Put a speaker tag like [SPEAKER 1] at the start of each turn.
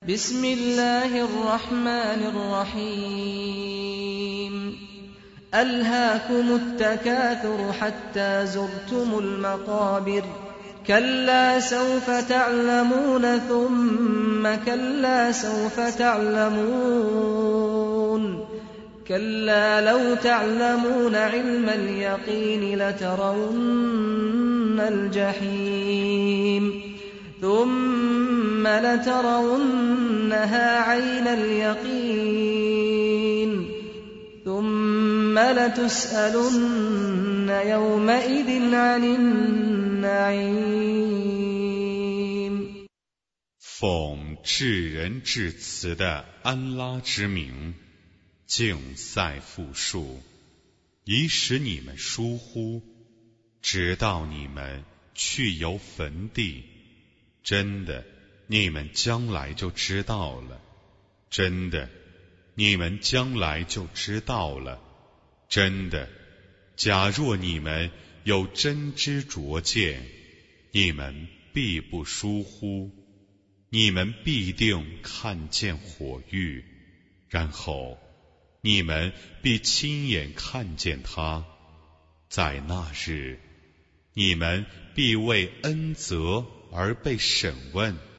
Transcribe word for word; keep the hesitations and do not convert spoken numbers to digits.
[SPEAKER 1] بسم الله الرحمن الرحيم ألهاكم التكاثر حتى زرتم المقابر كلا سوف تعلمون ثم كلا سوف تعلمون كلا لو تعلمون علم اليقين لترون الجحيم ثم لترونها عين اليقين ثم لتسألن يومئذ عن النعيم
[SPEAKER 2] 奉至仁至慈的安拉之名，竞赛复述，以使你们疏忽，直到你们去游坟地。真的，你们将来就知道了；真的，你们将来就知道了；真的，假若你们有真知灼见，你们必不疏忽，你们必定看见火狱，然后你们必亲眼看见它。在那日，你们必为恩泽而被审问。